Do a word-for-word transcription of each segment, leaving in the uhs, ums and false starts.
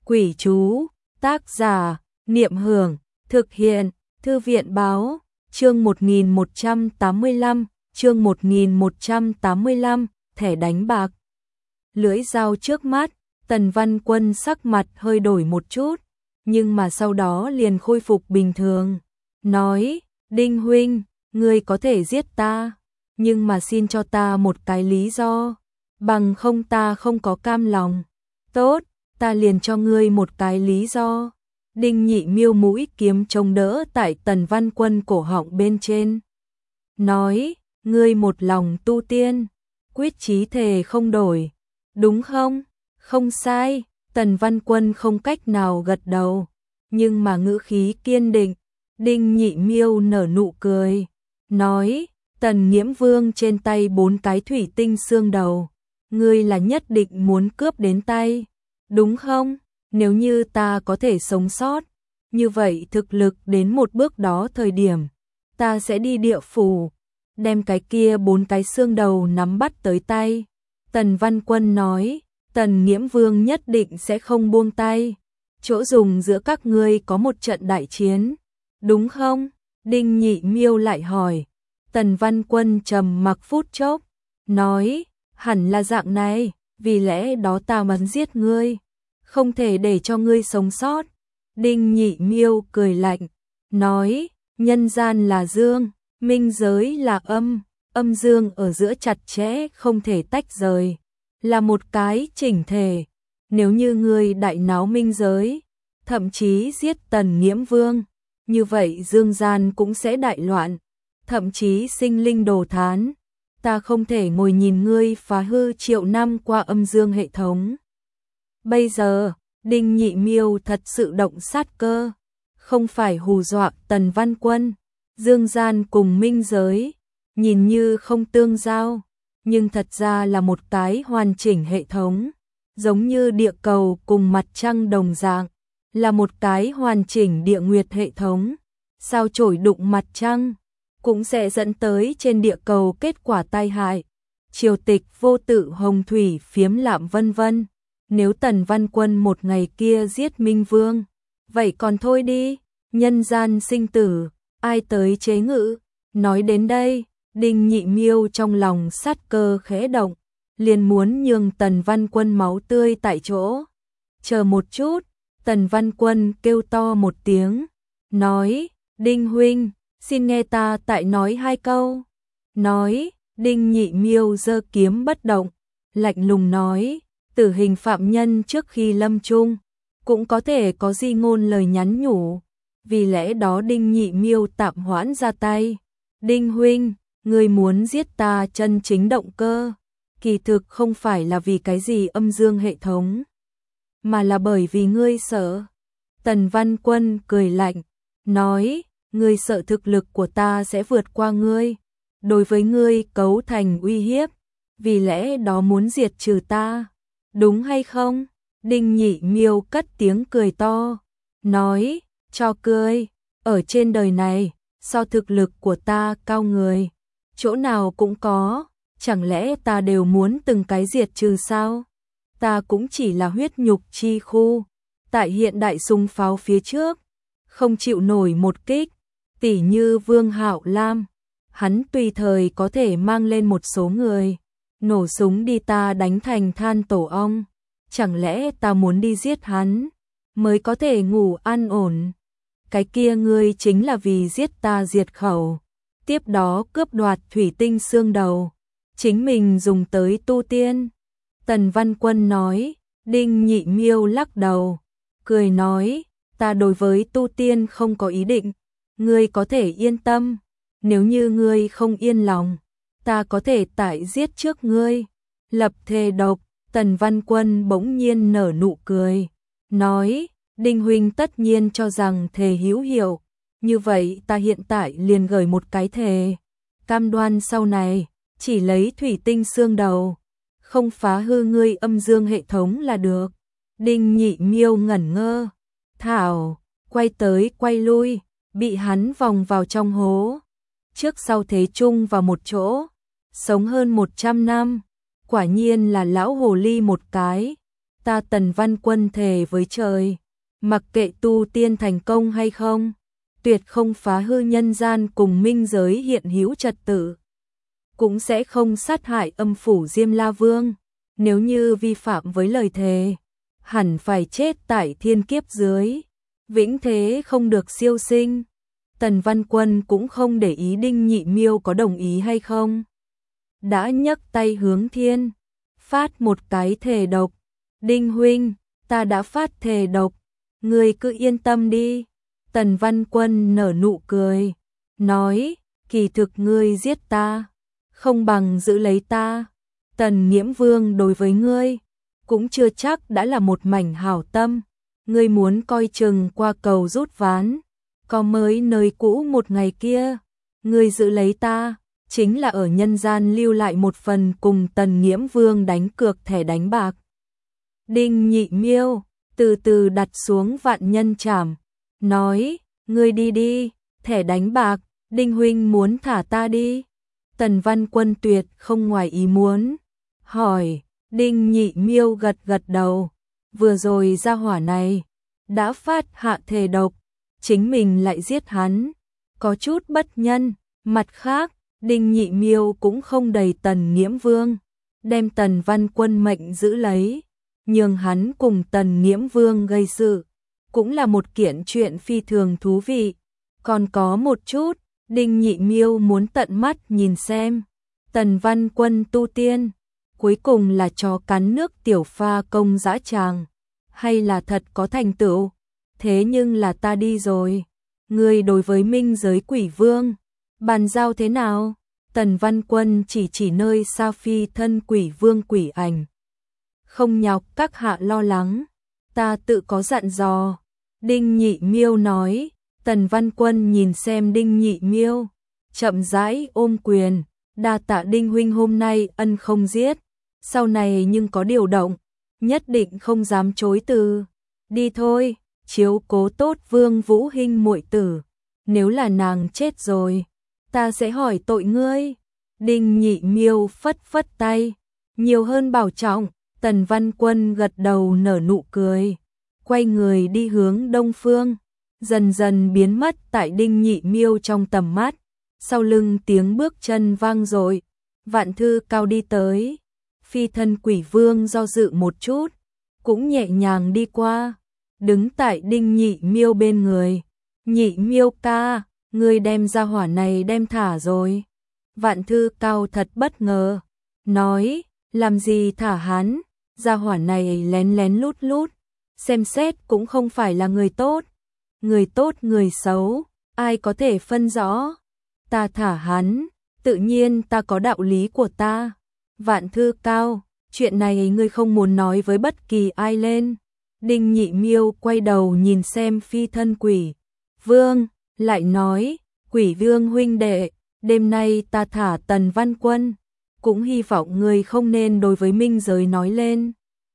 Quỷ chú, tác giả, Niệm Hưởng, thực hiện, Thư viện Báo, chương một nghìn một trăm tám mươi lăm, chương một nghìn một trăm tám mươi lăm, thẻ đánh bạc. Lưỡi dao trước mắt, Tần Văn Quân sắc mặt hơi đổi một chút, nhưng mà sau đó liền khôi phục bình thường. Nói, Đinh huynh, ngươi có thể giết ta, nhưng mà xin cho ta một cái lý do, bằng không ta không có cam lòng. Tốt, ta liền cho ngươi một cái lý do. Đinh Nhị Miêu mũi kiếm chống đỡ tại Tần Văn Quân cổ họng bên trên. Nói, ngươi một lòng tu tiên, quyết chí thề không đổi, đúng không? Không sai, Tần Văn Quân không cách nào gật đầu, nhưng mà ngữ khí kiên định. Đinh Nhị Miêu nở nụ cười, nói, Tần Nghiễm Vương trên tay bốn cái thủy tinh xương đầu, ngươi là nhất định muốn cướp đến tay, đúng không? Nếu như ta có thể sống sót, như vậy thực lực đến một bước đó thời điểm, ta sẽ đi địa phủ, đem cái kia bốn cái xương đầu nắm bắt tới tay. Tần Văn Quân nói, Tần Nghiễm Vương nhất định sẽ không buông tay, chỗ dùng giữa các ngươi có một trận đại chiến, đúng không? Đinh Nhị Miêu lại hỏi. Tần Văn Quân trầm mặc phút chốc, nói, hẳn là dạng này, vì lẽ đó ta muốn giết ngươi, không thể để cho ngươi sống sót. Đinh Nhị Miêu cười lạnh, nói, nhân gian là dương, minh giới là âm, âm dương ở giữa chặt chẽ không thể tách rời, là một cái chỉnh thể. Nếu như ngươi đại náo minh giới, thậm chí giết Tần Nghiễm Vương, như vậy dương gian cũng sẽ đại loạn, thậm chí sinh linh đồ thán. Ta không thể ngồi nhìn ngươi phá hư triệu năm qua âm dương hệ thống. Bây giờ, Đinh Nhị Miêu thật sự động sát cơ, không phải hù dọa Tần Văn Quân. Dương gian cùng minh giới, nhìn như không tương giao, nhưng thật ra là một cái hoàn chỉnh hệ thống, giống như địa cầu cùng mặt trăng đồng dạng, là một cái hoàn chỉnh địa nguyệt hệ thống. Sao chổi đụng mặt trăng, cũng sẽ dẫn tới trên địa cầu kết quả tai hại, triều tịch vô tự hồng thủy phiếm lạm vân vân. Nếu Tần Văn Quân một ngày kia giết Minh Vương, vậy còn thôi đi, nhân gian sinh tử, ai tới chế ngự. Nói đến đây, Đinh Nhị Miêu trong lòng sát cơ khẽ động, liền muốn nhường Tần Văn Quân máu tươi tại chỗ. Chờ một chút, Tần Văn Quân kêu to một tiếng, nói, Đinh huynh, xin nghe ta tại nói hai câu. Nói, Đinh Nhị Miêu giơ kiếm bất động, lạnh lùng nói, tử hình phạm nhân trước khi lâm chung, cũng có thể có di ngôn lời nhắn nhủ, vì lẽ đó Đinh Nhị Miêu tạm hoãn ra tay. Đinh huynh, ngươi muốn giết ta chân chính động cơ, kỳ thực không phải là vì cái gì âm dương hệ thống, mà là bởi vì ngươi sợ. Tần Văn Quân cười lạnh, nói, ngươi sợ thực lực của ta sẽ vượt qua ngươi, đối với ngươi cấu thành uy hiếp, vì lẽ đó muốn diệt trừ ta, đúng hay không? Đinh Nhị Miêu cất tiếng cười to, nói, cho cười, ở trên đời này, so thực lực của ta cao người, chỗ nào cũng có, chẳng lẽ ta đều muốn từng cái diệt trừ sao? Ta cũng chỉ là huyết nhục chi khu, tại hiện đại súng pháo phía trước, không chịu nổi một kích, tỉ như Vương Hạo Lam, hắn tùy thời có thể mang lên một số người, nổ súng đi ta đánh thành than tổ ong, chẳng lẽ ta muốn đi giết hắn, mới có thể ngủ an ổn? Cái kia ngươi chính là vì giết ta diệt khẩu, tiếp đó cướp đoạt thủy tinh xương đầu, chính mình dùng tới tu tiên. Tần Văn Quân nói. Đinh Nhị Miêu lắc đầu, cười nói, ta đối với tu tiên không có ý định, ngươi có thể yên tâm, nếu như ngươi không yên lòng, ta có thể tại giết trước ngươi. Lập thề độc. Tần Văn Quân bỗng nhiên nở nụ cười, nói, Đinh huynh tất nhiên cho rằng thề hữu hiệu, như vậy ta hiện tại liền gửi một cái thề, cam đoan sau này, chỉ lấy thủy tinh xương đầu, không phá hư ngươi âm dương hệ thống là được. Đinh Nhị Miêu ngẩn ngơ, thảo, quay tới quay lui, bị hắn vòng vào trong hố, trước sau thế chung vào một chỗ, sống hơn một trăm năm, quả nhiên là lão hồ ly một cái. Ta Tần Văn Quân thề với trời, mặc kệ tu tiên thành công hay không, tuyệt không phá hư nhân gian cùng minh giới hiện hữu trật tự, cũng sẽ không sát hại âm phủ Diêm La Vương. Nếu như vi phạm với lời thề, hẳn phải chết tại thiên kiếp dưới, vĩnh thế không được siêu sinh. Tần Văn Quân cũng không để ý Đinh Nhị Miêu có đồng ý hay không, đã nhấc tay hướng thiên, phát một cái thề độc. Đinh huynh, ta đã phát thề độc, ngươi cứ yên tâm đi. Tần Văn Quân nở nụ cười, nói, kỳ thực ngươi giết ta, không bằng giữ lấy ta. Tần Nghiễm Vương đối với ngươi, cũng chưa chắc đã là một mảnh hảo tâm, ngươi muốn coi chừng qua cầu rút ván, có mới nơi cũ một ngày kia, ngươi giữ lấy ta, chính là ở nhân gian lưu lại một phần cùng Tần Nghiễm Vương đánh cược thẻ đánh bạc. Đinh Nhị Miêu từ từ đặt xuống vạn nhân trảm, nói, ngươi đi đi, thẻ đánh bạc, Đinh huynh muốn thả ta đi. Tần Văn Quân tuyệt không ngoài ý muốn, hỏi, Đinh Nhị Miêu gật gật đầu, vừa rồi gia hỏa này đã phát hạ thề độc, chính mình lại giết hắn, có chút bất nhân. Mặt khác, Đinh Nhị Miêu cũng không đầy Tần Nghiễm Vương, đem Tần Văn Quân mệnh giữ lấy, nhường hắn cùng Tần Nghiễm Vương gây sự, cũng là một kiện chuyện phi thường thú vị. Còn có một chút, Đinh Nhị Miêu muốn tận mắt nhìn xem, Tần Văn Quân tu tiên, cuối cùng là chó cắn nước tiểu pha công dã tràng, hay là thật có thành tựu. Thế nhưng là ta đi rồi, ngươi đối với minh giới quỷ vương, bàn giao thế nào? Tần Văn Quân chỉ chỉ nơi xa phi thân quỷ vương quỷ ảnh. Không nhọc các hạ lo lắng, ta tự có dặn dò. Đinh Nhị Miêu nói. Tần Văn Quân nhìn xem Đinh Nhị Miêu, chậm rãi ôm quyền, đa tạ Đinh huynh hôm nay ân không giết, sau này nhưng có điều động, nhất định không dám chối từ. Đi thôi, chiếu cố tốt Vương Vũ Hinh muội tử, nếu là nàng chết rồi, ta sẽ hỏi tội ngươi. Đinh Nhị Miêu phất phất tay, nhiều hơn bảo trọng. Tần Văn Quân gật đầu nở nụ cười, quay người đi hướng đông phương, dần dần biến mất tại Đinh Nhị Miêu trong tầm mắt. Sau lưng tiếng bước chân vang dội, Vạn Thư Cao đi tới, phi thân quỷ vương do dự một chút, cũng nhẹ nhàng đi qua, đứng tại Đinh Nhị Miêu bên người. Nhị Miêu ca, ngươi đem ra hỏa này đem thả rồi. Vạn Thư Cao thật bất ngờ, nói, làm gì thả hắn, ra hỏa này lén lén lút lút, xem xét cũng không phải là người tốt. Người tốt người xấu, ai có thể phân rõ? Ta thả hắn, tự nhiên ta có đạo lý của ta. Vạn Thư Cao, chuyện này ngươi không muốn nói với bất kỳ ai lên. Đinh Nhị Miêu quay đầu nhìn xem phi thân quỷ vương, lại nói, quỷ vương huynh đệ, đêm nay ta thả Tần Văn Quân, cũng hy vọng ngươi không nên đối với minh giới nói lên.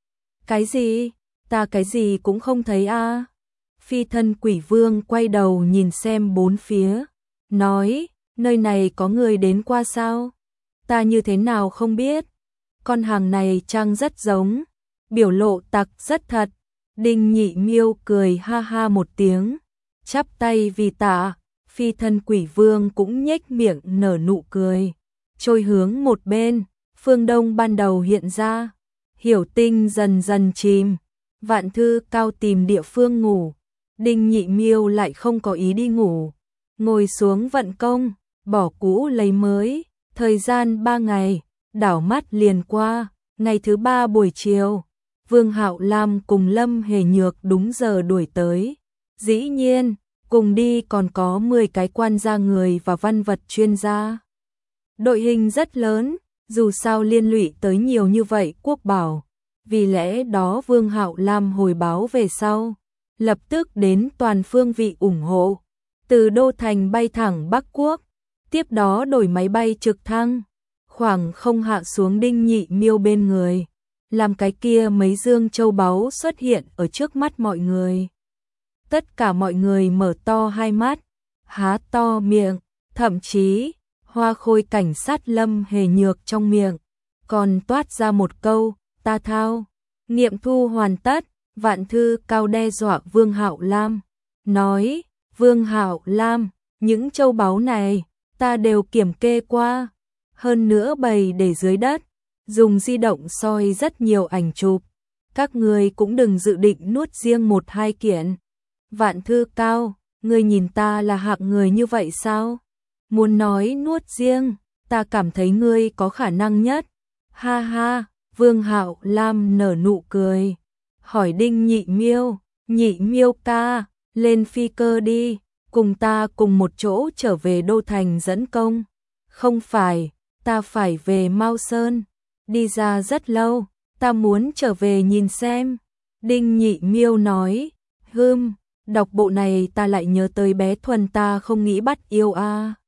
Cái gì? Ta cái gì cũng không thấy a. À. Phi thân quỷ vương quay đầu nhìn xem bốn phía, nói, nơi này có người đến qua sao? Ta như thế nào không biết? Con hàng này trăng rất giống, biểu lộ tặc rất thật. Đinh Nhị Miêu cười ha ha một tiếng, chắp tay vì tạ. Phi thân quỷ vương cũng nhếch miệng nở nụ cười, trôi hướng một bên. Phương Đông ban đầu hiện ra, Hiểu Tinh dần dần chìm, Vạn Thư Cao tìm địa phương ngủ. Đinh Nhị Miêu lại không có ý đi ngủ, ngồi xuống vận công, bỏ cũ lấy mới. Thời gian ba ngày, đảo mắt liền qua. Ngày thứ ba buổi chiều, Vương Hạo Lam cùng Lâm Hề Nhược đúng giờ đuổi tới. Dĩ nhiên, cùng đi còn có mười cái quan gia người và văn vật chuyên gia. Đội hình rất lớn, dù sao liên lụy tới nhiều như vậy quốc bảo. Vì lẽ đó Vương Hạo Lam hồi báo về sau, lập tức đến toàn phương vị ủng hộ, từ Đô Thành bay thẳng Bắc Quốc, tiếp đó đổi máy bay trực thăng, khoảng không hạ xuống Đinh Nhị Miêu bên người, làm cái kia mấy dương châu báu xuất hiện ở trước mắt mọi người. Tất cả mọi người mở to hai mắt, há to miệng, thậm chí, Hoa Khôi cảnh sát Lâm Hề Nhược trong miệng, còn toát ra một câu, ta thao. Nghiệm thu hoàn tất, Vạn Thư Cao đe dọa Vương Hạo Lam, nói, Vương Hạo Lam, những châu báu này, ta đều kiểm kê qua, hơn nữa bày để dưới đất, dùng di động soi rất nhiều ảnh chụp, các người cũng đừng dự định nuốt riêng một hai kiện. Vạn Thư Cao, ngươi nhìn ta là hạng người như vậy sao? Muốn nói nuốt riêng, ta cảm thấy ngươi có khả năng nhất. Ha ha, Vương Hạo Lam nở nụ cười, hỏi Đinh Nhị Miêu, Nhị Miêu ca, lên phi cơ đi, cùng ta cùng một chỗ trở về đô thành dẫn công. Không phải, ta phải về Mao Sơn, đi ra rất lâu, ta muốn trở về nhìn xem. Đinh Nhị Miêu nói, hừm, đọc bộ này ta lại nhớ tới bé Thuần ta không nghĩ bắt yêu a. À.